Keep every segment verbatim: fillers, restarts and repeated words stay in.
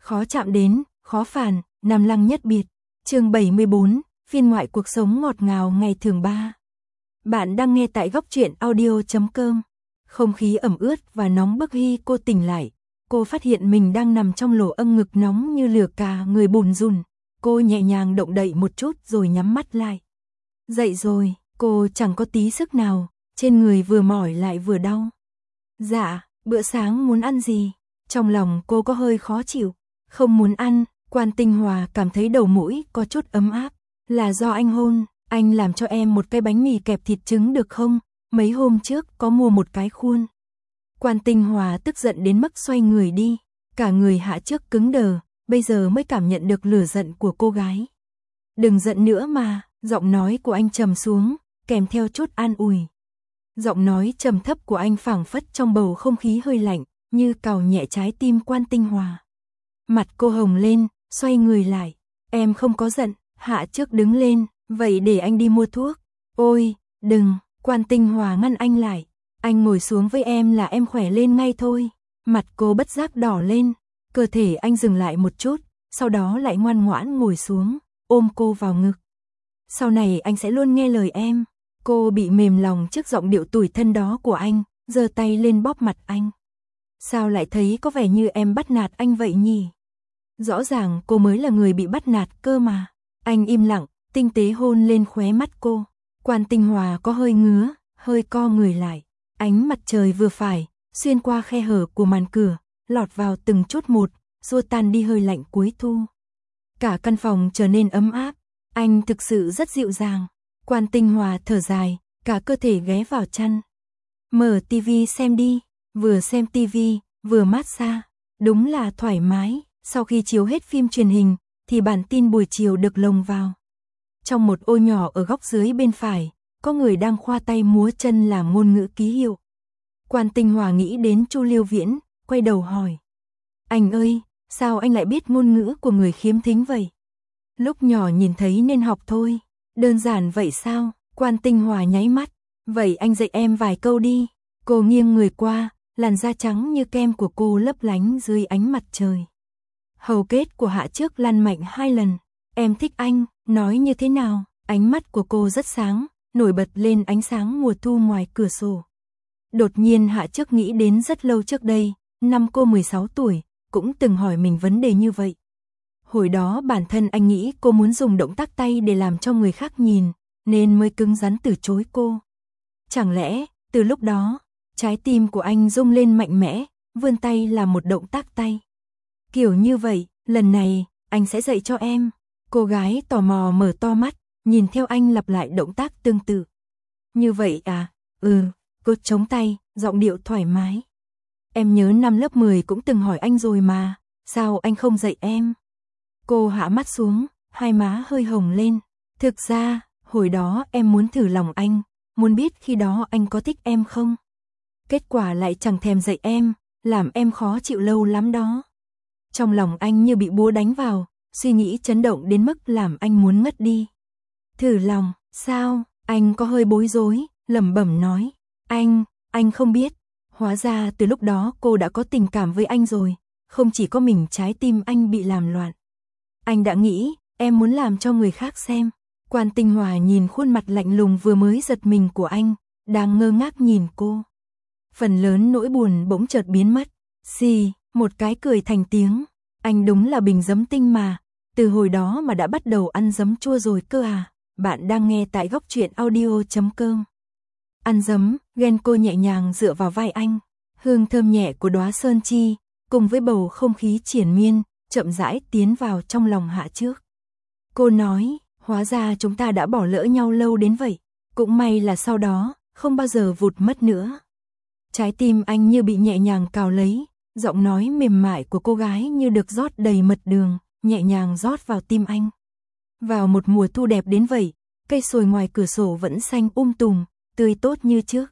khó chạm đến, khó phản, Nam Lăng nhất biệt. Chương bảy mươi bốn, phiên ngoại cuộc sống ngọt ngào ngày thường ba. Bạn đang nghe tại góc truyện audio chấm com. Không khí ẩm ướt và nóng bức khi cô tỉnh lại, cô phát hiện mình đang nằm trong lỗ âng ngực nóng như lửa, cả người bùn rùn. Cô nhẹ nhàng động đậy một chút rồi nhắm mắt lại. Dậy rồi, cô chẳng có tí sức nào, trên người vừa mỏi lại vừa đau. Dạ, bữa sáng muốn ăn gì? Trong lòng cô có hơi khó chịu, không muốn ăn. Quan Tinh Hòa cảm thấy đầu mũi có chút ấm áp, là do anh hôn, anh làm cho em một cái bánh mì kẹp thịt trứng được không? Mấy hôm trước có mua một cái khuôn. Quan Tinh Hòa tức giận đến mức xoay người đi, cả người Hạ Trước cứng đờ, bây giờ mới cảm nhận được lửa giận của cô gái. Đừng giận nữa mà, giọng nói của anh trầm xuống, kèm theo chút an ủi. Giọng nói trầm thấp của anh phảng phất trong bầu không khí hơi lạnh, như cào nhẹ trái tim Quan Tinh Hòa. Mặt cô hồng lên, xoay người lại. Em không có giận. Hạ Trước đứng lên, vậy để anh đi mua thuốc. Ôi, đừng, Quan Tinh Hòa ngăn anh lại. Anh ngồi xuống với em là em khỏe lên ngay thôi. Mặt cô bất giác đỏ lên, cơ thể anh dừng lại một chút, sau đó lại ngoan ngoãn ngồi xuống, ôm cô vào ngực. Sau này anh sẽ luôn nghe lời em. Cô bị mềm lòng trước giọng điệu tủi thân đó của anh, giơ tay lên bóp mặt anh. Sao lại thấy có vẻ như em bắt nạt anh vậy nhỉ? Rõ ràng cô mới là người bị bắt nạt cơ mà. Anh im lặng, tinh tế hôn lên khóe mắt cô. Quan Tinh Hòa có hơi ngứa, hơi co người lại. Ánh mặt trời vừa phải, xuyên qua khe hở của màn cửa, lọt vào từng chút một, xua tan đi hơi lạnh cuối thu. Cả căn phòng trở nên ấm áp. Anh thực sự rất dịu dàng. Quan Tinh Hòa thở dài, cả cơ thể ghé vào chăn. Mở tivi xem đi. Vừa xem tivi, vừa massage. Đúng là thoải mái. Sau khi chiếu hết phim truyền hình, thì bản tin buổi chiều được lồng vào. Trong một ô nhỏ ở góc dưới bên phải, có người đang khoa tay múa chân làm ngôn ngữ ký hiệu. Quan Tinh Hòa nghĩ đến Chu Liêu Viễn, quay đầu hỏi. Anh ơi, sao anh lại biết ngôn ngữ của người khiếm thính vậy? Lúc nhỏ nhìn thấy nên học thôi. Đơn giản vậy sao? Quan Tinh Hòa nháy mắt. Vậy anh dạy em vài câu đi. Cô nghiêng người qua, làn da trắng như kem của cô lấp lánh dưới ánh mặt trời. Hầu kết của Hạ Trước lăn mạnh hai lần. Em thích anh, nói như thế nào? Ánh mắt của cô rất sáng, nổi bật lên ánh sáng mùa thu ngoài cửa sổ. Đột nhiên Hạ Trước nghĩ đến rất lâu trước đây, năm cô mười sáu tuổi, cũng từng hỏi mình vấn đề như vậy. Hồi đó bản thân anh nghĩ cô muốn dùng động tác tay để làm cho người khác nhìn, nên mới cứng rắn từ chối cô. Chẳng lẽ, từ lúc đó, trái tim của anh rung lên mạnh mẽ, vươn tay làm một động tác tay. Kiểu như vậy, lần này, anh sẽ dạy cho em. Cô gái tò mò mở to mắt, nhìn theo anh lặp lại động tác tương tự. Như vậy à? Ừ, cô chống tay, giọng điệu thoải mái. Em nhớ năm lớp mười cũng từng hỏi anh rồi mà, sao anh không dạy em? Cô hạ mắt xuống, hai má hơi hồng lên. Thực ra, hồi đó em muốn thử lòng anh, muốn biết khi đó anh có thích em không? Kết quả lại chẳng thèm dạy em, làm em khó chịu lâu lắm đó. Trong lòng anh như bị búa đánh vào, suy nghĩ chấn động đến mức làm anh muốn ngất đi. Thử lòng, sao? Anh có hơi bối rối, lẩm bẩm nói. Anh, anh không biết. Hóa ra từ lúc đó cô đã có tình cảm với anh rồi, không chỉ có mình trái tim anh bị làm loạn. Anh đã nghĩ, em muốn làm cho người khác xem. Quan Tinh Hòa nhìn khuôn mặt lạnh lùng vừa mới giật mình của anh, đang ngơ ngác nhìn cô. Phần lớn nỗi buồn bỗng chợt biến mất. Xì, một cái cười thành tiếng. Anh đúng là bình giấm tinh mà, từ hồi đó mà đã bắt đầu ăn giấm chua rồi cơ à. Bạn đang nghe tại góc truyện audio chấm com. Ăn giấm, ghen cô nhẹ nhàng dựa vào vai anh. Hương thơm nhẹ của đóa sơn chi, cùng với bầu không khí triền miên, chậm rãi tiến vào trong lòng Hạ Trước. Cô nói, hóa ra chúng ta đã bỏ lỡ nhau lâu đến vậy. Cũng may là sau đó, không bao giờ vụt mất nữa. Trái tim anh như bị nhẹ nhàng cào lấy, giọng nói mềm mại của cô gái như được rót đầy mật đường, nhẹ nhàng rót vào tim anh. Vào một mùa thu đẹp đến vậy, cây sồi ngoài cửa sổ vẫn xanh um tùm, tươi tốt như trước.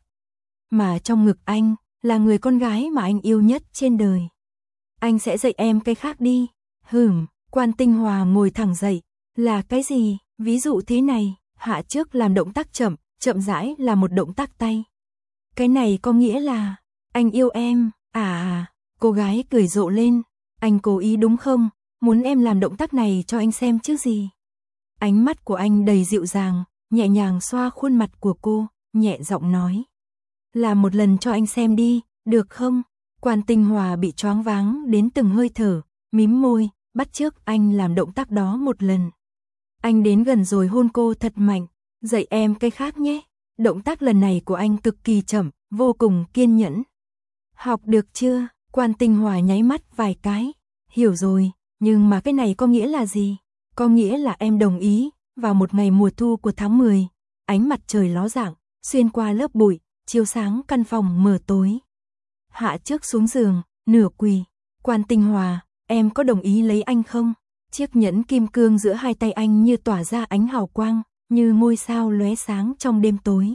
Mà trong ngực anh, là người con gái mà anh yêu nhất trên đời. Anh sẽ dạy em cái khác đi. Hửm, Quan Tinh Hòa ngồi thẳng dậy. Là cái gì? Ví dụ thế này, Hạ Trước làm động tác chậm, chậm rãi là một động tác tay. Cái này có nghĩa là, anh yêu em, à à, cô gái cười rộ lên. Anh cố ý đúng không? Muốn em làm động tác này cho anh xem chứ gì? Ánh mắt của anh đầy dịu dàng, nhẹ nhàng xoa khuôn mặt của cô, nhẹ giọng nói. Làm một lần cho anh xem đi, được không? Quan Tinh Hòa bị choáng váng đến từng hơi thở, mím môi, bắt chước anh làm động tác đó một lần. Anh đến gần rồi hôn cô thật mạnh, dạy em cái khác nhé. Động tác lần này của anh cực kỳ chậm, vô cùng kiên nhẫn. Học được chưa? Quan Tinh Hòa nháy mắt vài cái. Hiểu rồi, nhưng mà cái này có nghĩa là gì? Có nghĩa là em đồng ý, vào một ngày mùa thu của tháng mười, ánh mặt trời ló dạng, xuyên qua lớp bụi, chiếu sáng căn phòng mờ tối. Hạ trước xuống giường, nửa quỳ. Quan Tinh Hòa, em có đồng ý lấy anh không? Chiếc nhẫn kim cương giữa hai tay anh như tỏa ra ánh hào quang, như ngôi sao lóe sáng trong đêm tối.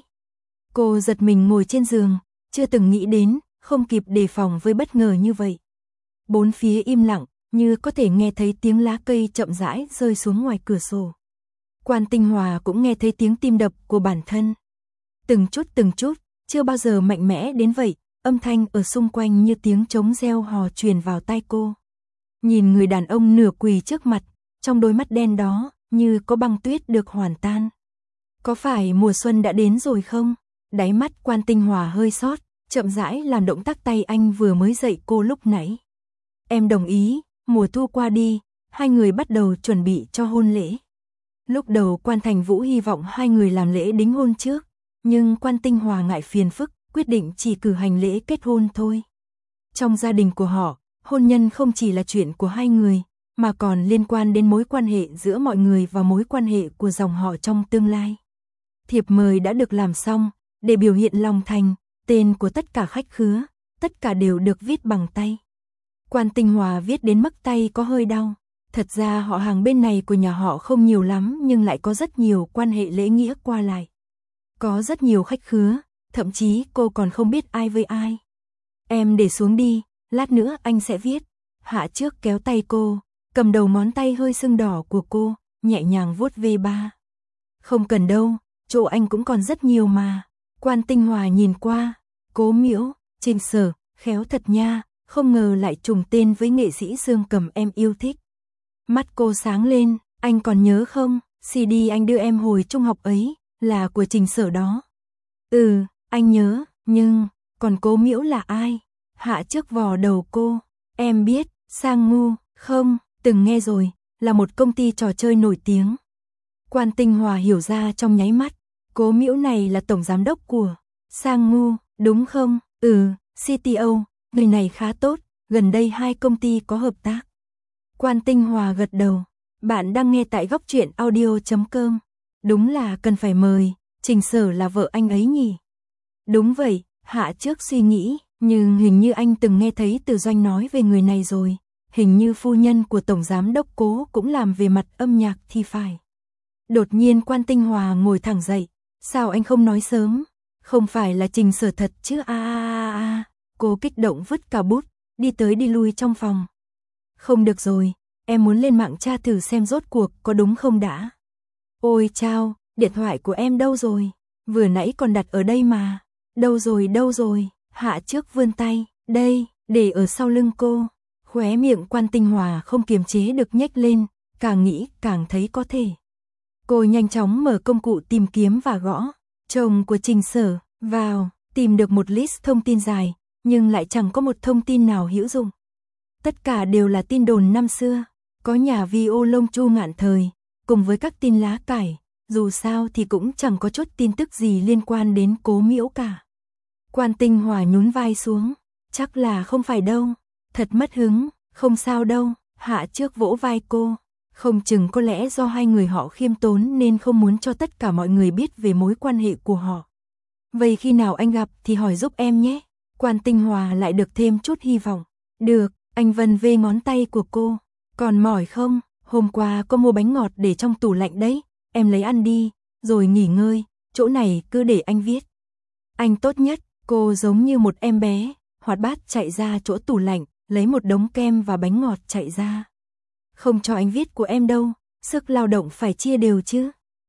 Cô giật mình ngồi trên giường, chưa từng nghĩ đến, không kịp đề phòng với bất ngờ như vậy. Bốn phía im lặng, như có thể nghe thấy tiếng lá cây chậm rãi rơi xuống ngoài cửa sổ. Quan Tinh Hòa cũng nghe thấy tiếng tim đập của bản thân. Từng chút từng chút, chưa bao giờ mạnh mẽ đến vậy, âm thanh ở xung quanh như tiếng trống reo hò truyền vào tai cô. Nhìn người đàn ông nửa quỳ trước mặt, trong đôi mắt đen đó, như có băng tuyết được hoàn tan. Có phải mùa xuân đã đến rồi không? Đáy mắt Quan Tinh Hòa hơi sót, chậm rãi làm động tác tay anh vừa mới dạy cô lúc nãy. Em đồng ý, mùa thu qua đi, hai người bắt đầu chuẩn bị cho hôn lễ. Lúc đầu Quan Thành Vũ hy vọng hai người làm lễ đính hôn trước, nhưng Quan Tinh Hòa ngại phiền phức, quyết định chỉ cử hành lễ kết hôn thôi. Trong gia đình của họ, hôn nhân không chỉ là chuyện của hai người, mà còn liên quan đến mối quan hệ giữa mọi người và mối quan hệ của dòng họ trong tương lai. Thiệp mời đã được làm xong, để biểu hiện lòng thành, tên của tất cả khách khứa, tất cả đều được viết bằng tay. Quan Tinh Hòa viết đến mức tay có hơi đau. Thật ra họ hàng bên này của nhà họ không nhiều lắm nhưng lại có rất nhiều quan hệ lễ nghĩa qua lại. Có rất nhiều khách khứa, thậm chí cô còn không biết ai với ai. Em để xuống đi, lát nữa anh sẽ viết. Hạ trước kéo tay cô, cầm đầu ngón tay hơi sưng đỏ của cô, nhẹ nhàng vuốt ve ba. Không cần đâu, chỗ anh cũng còn rất nhiều mà. Quan Tinh Hòa nhìn qua, Cố Miễu, Trình Sở, khéo thật nha, không ngờ lại trùng tên với nghệ sĩ Dương Cầm em yêu thích. Mắt cô sáng lên, anh còn nhớ không, xê đê anh đưa em hồi trung học ấy, là của Trình Sở đó. Ừ, anh nhớ, nhưng, còn Cố Miễu là ai? Hạ trước vò đầu cô, em biết, Sang Ngu, không, từng nghe rồi, là một công ty trò chơi nổi tiếng. Quan Tinh Hòa hiểu ra trong nháy mắt, Cố Miễu này là tổng giám đốc của Sang Ngu, đúng không? Ừ, xê tê ô, người này khá tốt, gần đây hai công ty có hợp tác. Quan Tinh Hòa gật đầu, bạn đang nghe tại góc truyện audio chấm com. Đúng là cần phải mời, Trình Sở là vợ anh ấy nhỉ? Đúng vậy, Hạ trước suy nghĩ, nhưng hình như anh từng nghe thấy Từ Doanh nói về người này rồi, hình như phu nhân của tổng giám đốc Cố cũng làm về mặt âm nhạc thì phải. Đột nhiên Quan Tinh Hòa ngồi thẳng dậy, sao anh không nói sớm? Không phải là Trình Sở thật chứ? A a a, cô kích động vứt cả bút, đi tới đi lui trong phòng. Không được rồi, em muốn lên mạng tra thử xem rốt cuộc có đúng không đã. Ôi chao, điện thoại của em đâu rồi? Vừa nãy còn đặt ở đây mà. Đâu rồi đâu rồi? Hạ trước vươn tay, đây, để ở sau lưng cô. Khóe miệng Quan Tinh Hòa không kiềm chế được nhếch lên, càng nghĩ càng thấy có thể. Cô nhanh chóng mở công cụ tìm kiếm và gõ chồng của Trình Sở vào, tìm được một list thông tin dài, nhưng lại chẳng có một thông tin nào hữu dụng. Tất cả đều là tin đồn năm xưa, có nhà vi ô lông Chu Ngạn Thời, cùng với các tin lá cải, dù sao thì cũng chẳng có chút tin tức gì liên quan đến Cố Miễu cả. Quan Tinh Hòa nhún vai xuống, chắc là không phải đâu, thật mất hứng, không sao đâu. Hạ trước vỗ vai cô, không chừng có lẽ do hai người họ khiêm tốn nên không muốn cho tất cả mọi người biết về mối quan hệ của họ. Vậy khi nào anh gặp thì hỏi giúp em nhé. Quan Tinh Hòa lại được thêm chút hy vọng. Được, anh vân vê ngón tay của cô. Còn mỏi không? Hôm qua có mua bánh ngọt để trong tủ lạnh đấy, em lấy ăn đi, rồi nghỉ ngơi, chỗ này cứ để anh viết. Anh tốt nhất. Cô giống như một em bé, hoạt bát chạy ra chỗ tủ lạnh, lấy một đống kem và bánh ngọt chạy ra. Không cho anh viết của em đâu, sức lao động phải chia đều chứ.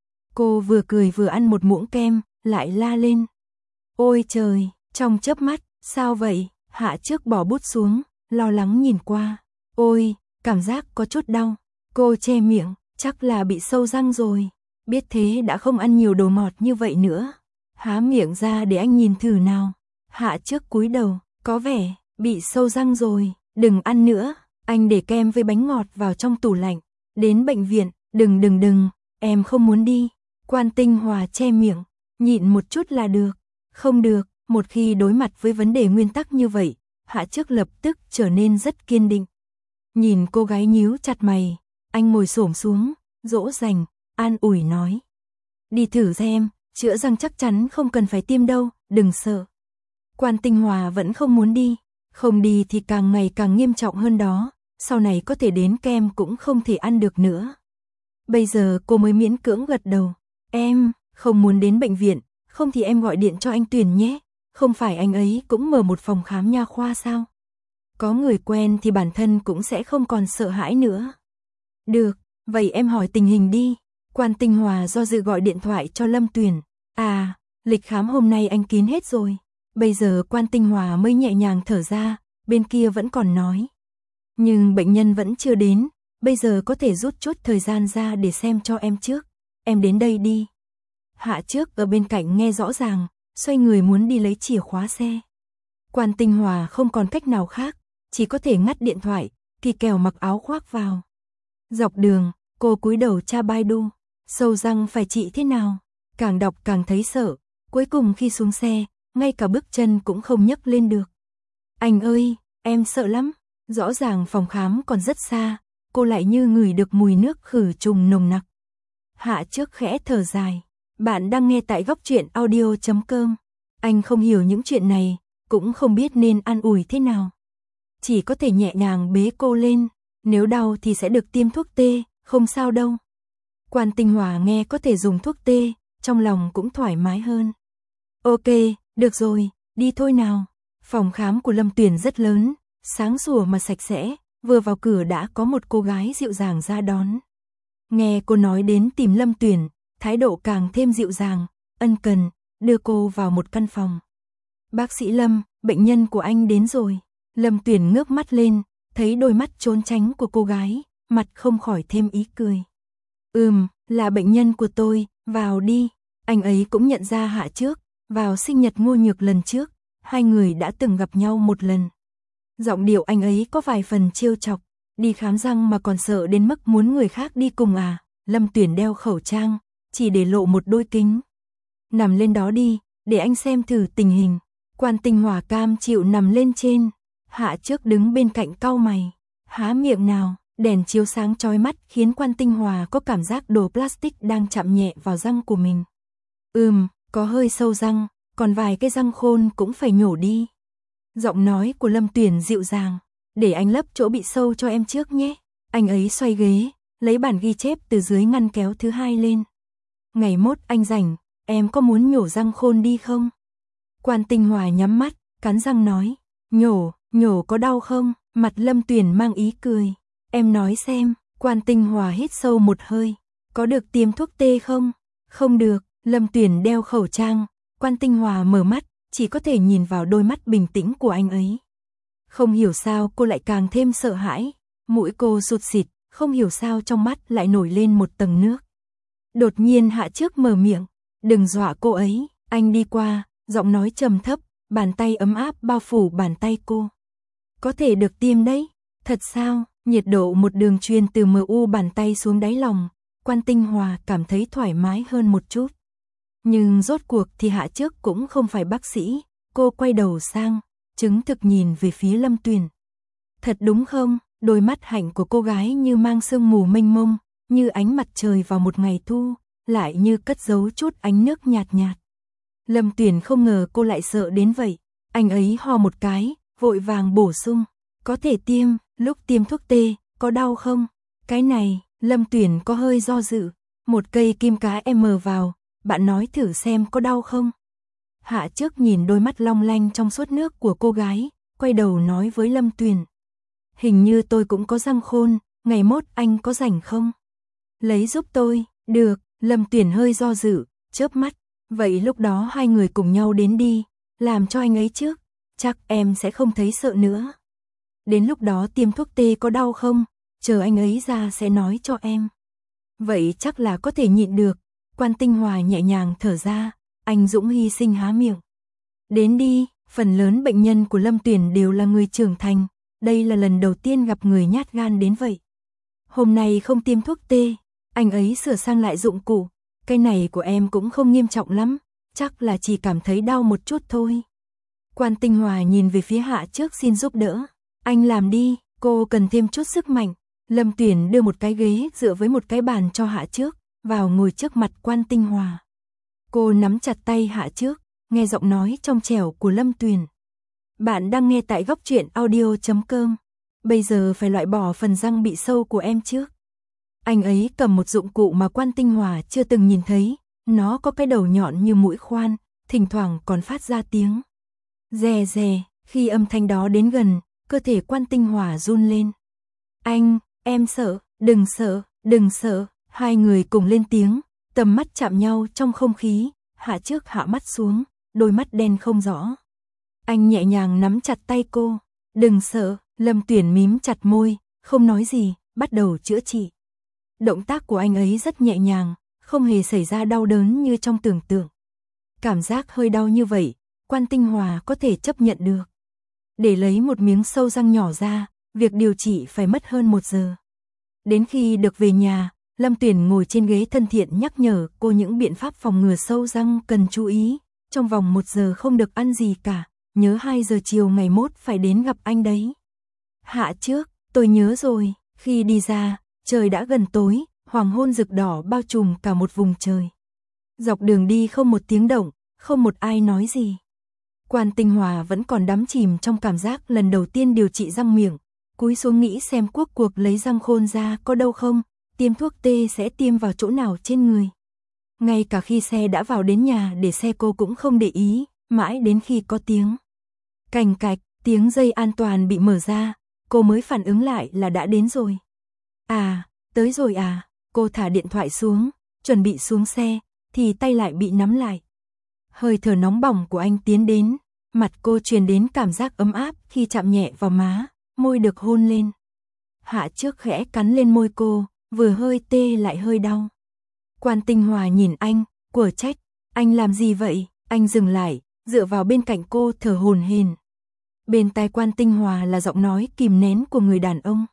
Cô vừa cười vừa ăn một muỗng kem, lại la lên. Ôi trời, trong chớp mắt, sao vậy? Hạ trước bỏ bút xuống, lo lắng nhìn qua. Ôi, cảm giác có chút đau. Cô che miệng, chắc là bị sâu răng rồi. Biết thế đã không ăn nhiều đồ ngọt như vậy nữa. Há miệng ra để anh nhìn thử nào. Hạ trước cúi đầu, có vẻ bị sâu răng rồi, đừng ăn nữa. Anh để kem với bánh ngọt vào trong tủ lạnh. Đến bệnh viện, đừng đừng đừng, em không muốn đi. Quan Tinh Hòa che miệng, nhịn một chút là được. Không được, một khi đối mặt với vấn đề nguyên tắc như vậy, Hạ trước lập tức trở nên rất kiên định. Nhìn cô gái nhíu chặt mày, anh ngồi xổm xuống, dỗ dành, an ủi nói. Đi thử xem, chữa răng chắc chắn không cần phải tiêm đâu, đừng sợ. Quan Tinh Hòa vẫn không muốn đi, không đi thì càng ngày càng nghiêm trọng hơn đó, sau này có thể đến kem cũng không thể ăn được nữa. Bây giờ cô mới miễn cưỡng gật đầu, em không muốn đến bệnh viện, không thì em gọi điện cho anh Tuyền nhé, không phải anh ấy cũng mở một phòng khám nha khoa sao? Có người quen thì bản thân cũng sẽ không còn sợ hãi nữa. Được, vậy em hỏi tình hình đi. Quan Tinh Hòa do dự gọi điện thoại cho Lâm Tuyền. À, lịch khám hôm nay anh kín hết rồi. Bây giờ Quan Tinh Hòa mới nhẹ nhàng thở ra, bên kia vẫn còn nói. Nhưng bệnh nhân vẫn chưa đến, bây giờ có thể rút chút thời gian ra để xem cho em trước. Em đến đây đi. Hạ trước ở bên cạnh nghe rõ ràng, xoay người muốn đi lấy chìa khóa xe. Quan Tinh Hòa không còn cách nào khác, chỉ có thể ngắt điện thoại, kỳ kèo mặc áo khoác vào. Dọc đường, cô cúi đầu tra Baidu, sâu răng phải trị thế nào, càng đọc càng thấy sợ, cuối cùng khi xuống xe, ngay cả bước chân cũng không nhấc lên được. Anh ơi, em sợ lắm, rõ ràng phòng khám còn rất xa, cô lại như ngửi được mùi nước khử trùng nồng nặc. Hạ trước khẽ thở dài, bạn đang nghe tại góc truyện audio chấm com. Anh không hiểu những chuyện này, cũng không biết nên an ủi thế nào. Chỉ có thể nhẹ nhàng bế cô lên, nếu đau thì sẽ được tiêm thuốc tê, không sao đâu. Quan Tinh Hòa nghe có thể dùng thuốc tê, trong lòng cũng thoải mái hơn. Ok, được rồi, đi thôi nào. Phòng khám của Lâm Tuyền rất lớn, sáng sủa mà sạch sẽ, vừa vào cửa đã có một cô gái dịu dàng ra đón. Nghe cô nói đến tìm Lâm Tuyền, thái độ càng thêm dịu dàng, ân cần, đưa cô vào một căn phòng. Bác sĩ Lâm, bệnh nhân của anh đến rồi. Lâm Tuyền ngước mắt lên, thấy đôi mắt trốn tránh của cô gái, mặt không khỏi thêm ý cười. Ừm, là bệnh nhân của tôi, vào đi. Anh ấy cũng nhận ra Hạ trước, vào sinh nhật Ngô Nhược lần trước, hai người đã từng gặp nhau một lần. Giọng điệu anh ấy có vài phần trêu chọc, đi khám răng mà còn sợ đến mức muốn người khác đi cùng à. Lâm Tuyền đeo khẩu trang, chỉ để lộ một đôi kính. Nằm lên đó đi, để anh xem thử tình hình. Quan Tinh Hòa cam chịu nằm lên trên. Hạ trước đứng bên cạnh cau mày, há miệng nào, đèn chiếu sáng chói mắt khiến Quan Tinh Hòa có cảm giác đồ plastic đang chạm nhẹ vào răng của mình. Ừm, có hơi sâu răng, còn vài cái răng khôn cũng phải nhổ đi. Giọng nói của Lâm Tuyền dịu dàng, để anh lấp chỗ bị sâu cho em trước nhé. Anh ấy xoay ghế, lấy bản ghi chép từ dưới ngăn kéo thứ hai lên. Ngày mốt anh rảnh, em có muốn nhổ răng khôn đi không? Quan Tinh Hòa nhắm mắt, cắn răng nói, nhổ. Nhổ có đau không? Mặt Lâm Tuyền mang ý cười. Em nói xem. Quan Tinh Hòa hít sâu một hơi. Có được tiêm thuốc tê không? Không được. Lâm Tuyền đeo khẩu trang. Quan Tinh Hòa mở mắt, chỉ có thể nhìn vào đôi mắt bình tĩnh của anh ấy. Không hiểu sao cô lại càng thêm sợ hãi. Mũi cô sụt xịt, không hiểu sao trong mắt lại nổi lên một tầng nước. Đột nhiên Hạ trước mở miệng. Đừng dọa cô ấy. Anh đi qua, giọng nói trầm thấp, bàn tay ấm áp bao phủ bàn tay cô. Có thể được tiêm đấy. Thật sao? Nhiệt độ một đường truyền từ mờ u bàn tay xuống đáy lòng. Quan Tinh Hòa cảm thấy thoải mái hơn một chút. Nhưng rốt cuộc thì Hạ trước cũng không phải bác sĩ. Cô quay đầu sang, chứng thực nhìn về phía Lâm Tuyền. Thật đúng không? Đôi mắt hạnh của cô gái như mang sương mù mênh mông, như ánh mặt trời vào một ngày thu, lại như cất giấu chút ánh nước nhạt nhạt. Lâm Tuyền không ngờ cô lại sợ đến vậy. Anh ấy ho một cái, vội vàng bổ sung. Có thể tiêm, lúc tiêm thuốc tê, có đau không? Cái này, Lâm Tuyền có hơi do dự. Một cây kim cá M vào, bạn nói thử xem có đau không? Hạ trước nhìn đôi mắt long lanh trong suốt nước của cô gái, quay đầu nói với Lâm Tuyền. Hình như tôi cũng có răng khôn, ngày mốt anh có rảnh không? Lấy giúp tôi, được. Lâm Tuyền hơi do dự, chớp mắt. Vậy lúc đó hai người cùng nhau đến đi, làm cho anh ấy trước, chắc em sẽ không thấy sợ nữa. Đến lúc đó tiêm thuốc tê có đau không? Chờ anh ấy ra sẽ nói cho em. Vậy chắc là có thể nhịn được. Quan Tinh Hòa nhẹ nhàng thở ra, anh dũng hy sinh há miệng. Đến đi, phần lớn bệnh nhân của Lâm Tuyển đều là người trưởng thành, đây là lần đầu tiên gặp người nhát gan đến vậy. Hôm nay không tiêm thuốc tê, anh ấy sửa sang lại dụng cụ, cái này của em cũng không nghiêm trọng lắm, chắc là chỉ cảm thấy đau một chút thôi. Quan Tinh Hòa nhìn về phía Hạ Trước xin giúp đỡ, anh làm đi, cô cần thêm chút sức mạnh. Lâm Tuyển đưa một cái ghế dựa với một cái bàn cho Hạ Trước, vào ngồi trước mặt Quan Tinh Hòa. Cô nắm chặt tay Hạ Trước, nghe giọng nói trong trẻo của Lâm Tuyển. Bạn đang nghe tại góc truyện audio chấm com. Bây giờ phải loại bỏ phần răng bị sâu của em trước. Anh ấy cầm một dụng cụ mà Quan Tinh Hòa chưa từng nhìn thấy, nó có cái đầu nhọn như mũi khoan, thỉnh thoảng còn phát ra tiếng rè rè. Khi âm thanh đó đến gần, cơ thể Quan Tinh Hòa run lên. Anh, em sợ, đừng sợ, đừng sợ. Hai người cùng lên tiếng, tầm mắt chạm nhau trong không khí, Hạ Trước hạ mắt xuống, đôi mắt đen không rõ. Anh nhẹ nhàng nắm chặt tay cô, đừng sợ. Lâm Tuyển mím chặt môi, không nói gì, bắt đầu chữa trị. Động tác của anh ấy rất nhẹ nhàng, không hề xảy ra đau đớn như trong tưởng tượng. Cảm giác hơi đau như vậy, Quan Tinh Hòa có thể chấp nhận được. Để lấy một miếng sâu răng nhỏ ra, việc điều trị phải mất hơn một giờ. Đến khi được về nhà, Lâm Tuyển ngồi trên ghế thân thiện nhắc nhở cô những biện pháp phòng ngừa sâu răng cần chú ý. Trong vòng một giờ không được ăn gì cả, nhớ hai giờ chiều ngày mốt phải đến gặp anh đấy. Hạ Trước, tôi nhớ rồi. Khi đi ra, trời đã gần tối, hoàng hôn rực đỏ bao trùm cả một vùng trời. Dọc đường đi không một tiếng động, không một ai nói gì. Quan Tinh Hòa vẫn còn đắm chìm trong cảm giác lần đầu tiên điều trị răng miệng, cúi xuống nghĩ xem cuộc cuộc lấy răng khôn ra có đâu không, tiêm thuốc tê sẽ tiêm vào chỗ nào trên người. Ngay cả khi xe đã vào đến nhà để xe cô cũng không để ý, mãi đến khi có tiếng cành cạch, tiếng dây an toàn bị mở ra, cô mới phản ứng lại là đã đến rồi. À, tới rồi à, cô thả điện thoại xuống, chuẩn bị xuống xe, thì tay lại bị nắm lại. Hơi thở nóng bỏng của anh tiến đến, mặt cô truyền đến cảm giác ấm áp khi chạm nhẹ vào má, môi được hôn lên. Hạ Trước khẽ cắn lên môi cô, vừa hơi tê lại hơi đau. Quan Tinh Hòa nhìn anh, của trách, anh làm gì vậy? Anh dừng lại, dựa vào bên cạnh cô thở hổn hển. Bên tai Quan Tinh Hòa là giọng nói kìm nén của người đàn ông.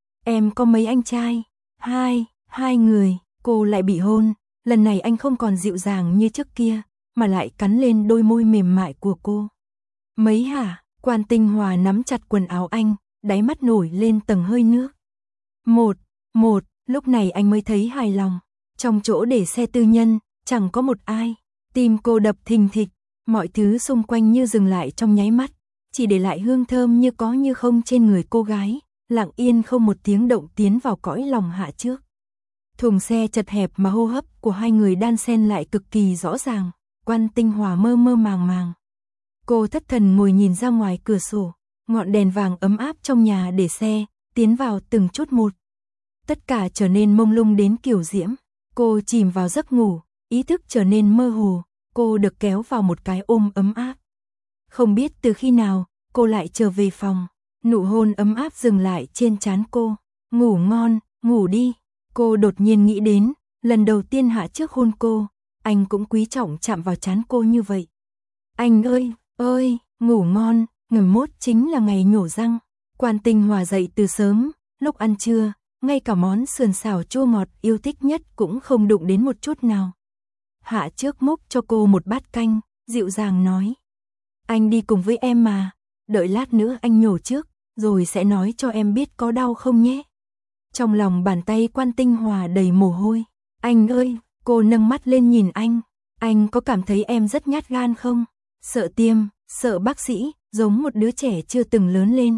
Em có mấy anh trai? Hai, hai người. Cô lại bị hôn, lần này anh không còn dịu dàng như trước kia, mà lại cắn lên đôi môi mềm mại của cô. Mấy hả? Quan Tinh Hòa nắm chặt quần áo anh, đáy mắt nổi lên tầng hơi nước. Một, một, lúc này anh mới thấy hài lòng. Trong chỗ để xe tư nhân, chẳng có một ai. Tim cô đập thình thịch, mọi thứ xung quanh như dừng lại trong nháy mắt, chỉ để lại hương thơm như có như không trên người cô gái, lặng yên không một tiếng động tiến vào cõi lòng Hạ Trước. Thùng xe chật hẹp mà hô hấp của hai người đan xen lại cực kỳ rõ ràng, Quan Tinh Hòa mơ mơ màng màng. Cô thất thần ngồi nhìn ra ngoài cửa sổ, ngọn đèn vàng ấm áp trong nhà để xe, tiến vào từng chút một. Tất cả trở nên mông lung đến kiểu diễm, cô chìm vào giấc ngủ, ý thức trở nên mơ hồ, cô được kéo vào một cái ôm ấm áp. Không biết từ khi nào, cô lại trở về phòng, nụ hôn ấm áp dừng lại trên trán cô. Ngủ ngon, ngủ đi. Cô đột nhiên nghĩ đến, lần đầu tiên Hạ Trước hôn cô, anh cũng quý trọng chạm vào trán cô như vậy. Anh ơi, ơi, ngủ ngon, ngày mốt chính là ngày nhổ răng. Quan Tinh Hòa dậy từ sớm, lúc ăn trưa, ngay cả món sườn xào chua ngọt yêu thích nhất cũng không đụng đến một chút nào. Hạ Trước múc cho cô một bát canh, dịu dàng nói. Anh đi cùng với em mà, đợi lát nữa anh nhổ trước, rồi sẽ nói cho em biết có đau không nhé. Trong lòng bàn tay Quan Tinh Hòa đầy mồ hôi. Anh ơi, cô nâng mắt lên nhìn anh. Anh có cảm thấy em rất nhát gan không? Sợ tiêm, sợ bác sĩ, giống một đứa trẻ chưa từng lớn lên.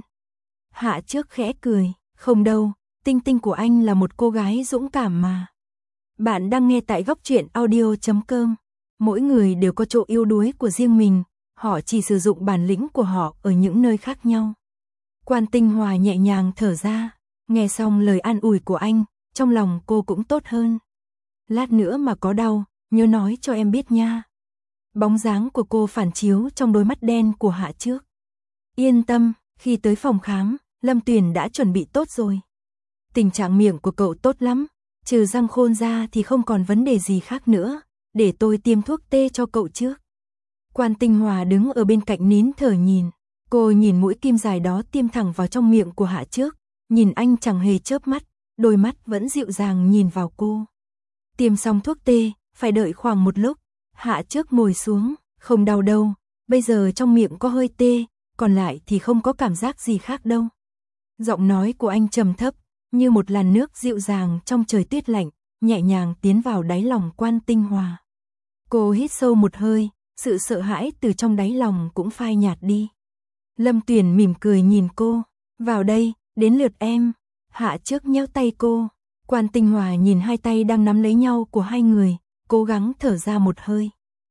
Hạ Trước khẽ cười. Không đâu, Tinh Tinh của anh là một cô gái dũng cảm mà. Bạn đang nghe tại góc truyện audio chấm com. Mỗi người đều có chỗ yếu đuối của riêng mình, họ chỉ sử dụng bản lĩnh của họ ở những nơi khác nhau. Quan Tinh Hòa nhẹ nhàng thở ra, nghe xong lời an ủi của anh, trong lòng cô cũng tốt hơn. Lát nữa mà có đau, nhớ nói cho em biết nha. Bóng dáng của cô phản chiếu trong đôi mắt đen của Hạ Trước. Yên tâm, khi tới phòng khám, Lâm Tuyền đã chuẩn bị tốt rồi. Tình trạng miệng của cậu tốt lắm, trừ răng khôn ra thì không còn vấn đề gì khác nữa, để tôi tiêm thuốc tê cho cậu trước. Quan Tinh Hòa đứng ở bên cạnh nín thở nhìn, cô nhìn mũi kim dài đó tiêm thẳng vào trong miệng của Hạ Trước, nhìn anh chẳng hề chớp mắt, đôi mắt vẫn dịu dàng nhìn vào cô. Tiêm xong thuốc tê, phải đợi khoảng một lúc, Hạ Trước ngồi xuống, không đau đâu, bây giờ trong miệng có hơi tê, còn lại thì không có cảm giác gì khác đâu. Giọng nói của anh trầm thấp, như một làn nước dịu dàng trong trời tuyết lạnh, nhẹ nhàng tiến vào đáy lòng Quan Tinh Hòa. Cô hít sâu một hơi, sự sợ hãi từ trong đáy lòng cũng phai nhạt đi. Lâm Tuyền mỉm cười nhìn cô, vào đây, đến lượt em. Hạ Trước nhéo tay cô, Quan Tinh Hòa nhìn hai tay đang nắm lấy nhau của hai người, cố gắng thở ra một hơi.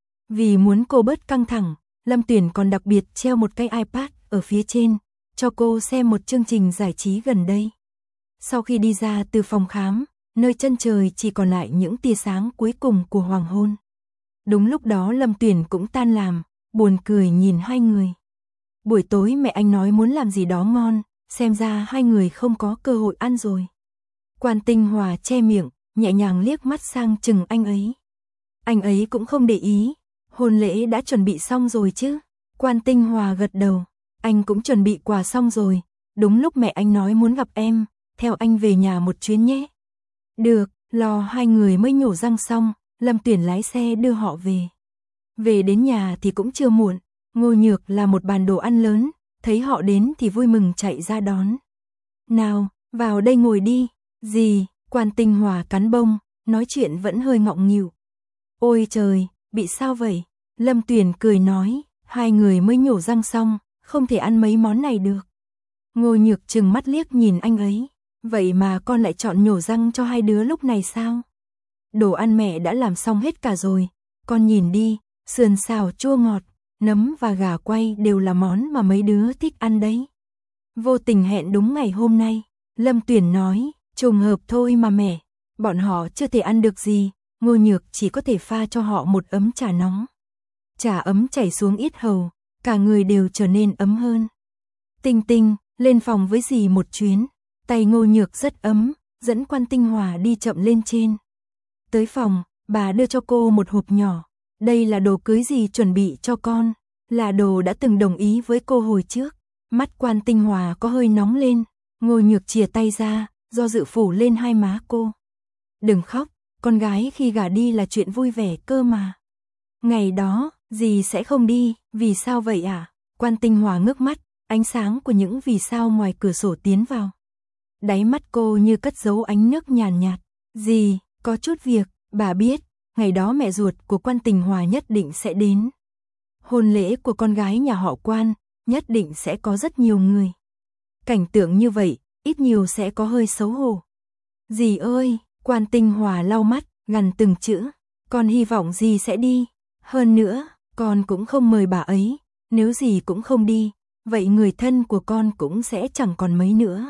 Vì muốn cô bớt căng thẳng, Lâm Tuyền còn đặc biệt treo một cái iPad ở phía trên, cho cô xem một chương trình giải trí gần đây. Sau khi đi ra từ phòng khám, nơi chân trời chỉ còn lại những tia sáng cuối cùng của hoàng hôn. Đúng lúc đó Lâm Tuyền cũng tan làm, buồn cười nhìn hai người. Buổi tối mẹ anh nói muốn làm gì đó ngon, xem ra hai người không có cơ hội ăn rồi. Quan Tinh Hòa che miệng, nhẹ nhàng liếc mắt sang chừng anh ấy. Anh ấy cũng không để ý, hôn lễ đã chuẩn bị xong rồi chứ. Quan Tinh Hòa gật đầu, anh cũng chuẩn bị quà xong rồi, đúng lúc mẹ anh nói muốn gặp em, theo anh về nhà một chuyến nhé. Được, lo hai người mới nhổ răng xong, Lâm Tuyền lái xe đưa họ về. Về đến nhà thì cũng chưa muộn, Ngô Nhược là một bàn đồ ăn lớn, thấy họ đến thì vui mừng chạy ra đón. Nào, vào đây ngồi đi. Gì? Quan Tinh Hòa cắn bông, nói chuyện vẫn hơi ngọng nghịu. Ôi trời, bị sao vậy? Lâm Tuyền cười nói, hai người mới nhổ răng xong, không thể ăn mấy món này được. Ngô Nhược trừng mắt liếc nhìn anh ấy, vậy mà con lại chọn nhổ răng cho hai đứa lúc này sao? Đồ ăn mẹ đã làm xong hết cả rồi, con nhìn đi, sườn xào chua ngọt, nấm và gà quay đều là món mà mấy đứa thích ăn đấy. Vô tình hẹn đúng ngày hôm nay, Lâm Tuyền nói, trùng hợp thôi mà mẹ, bọn họ chưa thể ăn được gì, Ngô Nhược chỉ có thể pha cho họ một ấm trà nóng. Trà ấm chảy xuống yết hầu, cả người đều trở nên ấm hơn. Tinh Tinh, lên phòng với dì một chuyến, tay Ngô Nhược rất ấm, dẫn Quan Tinh Hòa đi chậm lên trên. Tới phòng, bà đưa cho cô một hộp nhỏ, đây là đồ cưới dì chuẩn bị cho con, là đồ đã từng đồng ý với cô hồi trước. Mắt Quan Tinh Hòa có hơi nóng lên, Ngô Nhược chìa tay ra, do dự phủ lên hai má cô. Đừng khóc, con gái khi gả đi là chuyện vui vẻ cơ mà. Ngày đó, dì sẽ không đi, vì sao vậy à? Quan Tinh Hòa ngước mắt, ánh sáng của những vì sao ngoài cửa sổ tiến vào. Đáy mắt cô như cất giấu ánh nước nhàn nhạt. Dì, có chút việc, bà biết, ngày đó mẹ ruột của Quan Tinh Hòa nhất định sẽ đến. Hôn lễ của con gái nhà họ Quan, nhất định sẽ có rất nhiều người. Cảnh tượng như vậy, ít nhiều sẽ có hơi xấu hổ. Dì ơi, Quan Tinh Hòa lau mắt, gằn từng chữ, con hy vọng dì sẽ đi. Hơn nữa, con cũng không mời bà ấy, nếu dì cũng không đi, vậy người thân của con cũng sẽ chẳng còn mấy nữa.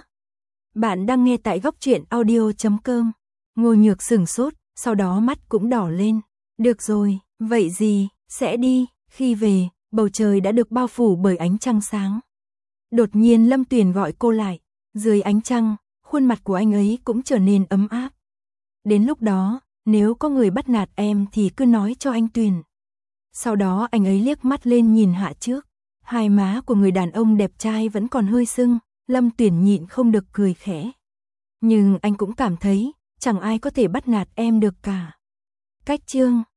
Bạn đang nghe tại góc truyện audio chấm com. Ngô Nhược sửng sốt, sau đó mắt cũng đỏ lên. Được rồi, vậy dì sẽ đi. Khi về, bầu trời đã được bao phủ bởi ánh trăng sáng. Đột nhiên Lâm Tuyền gọi cô lại, dưới ánh trăng, khuôn mặt của anh ấy cũng trở nên ấm áp. Đến lúc đó, nếu có người bắt nạt em thì cứ nói cho anh Tuyền. Sau đó anh ấy liếc mắt lên nhìn Hạ Trước, hai má của người đàn ông đẹp trai vẫn còn hơi sưng, Lâm Tuyền nhịn không được cười khẽ. Nhưng anh cũng cảm thấy, chẳng ai có thể bắt nạt em được cả. Cách chương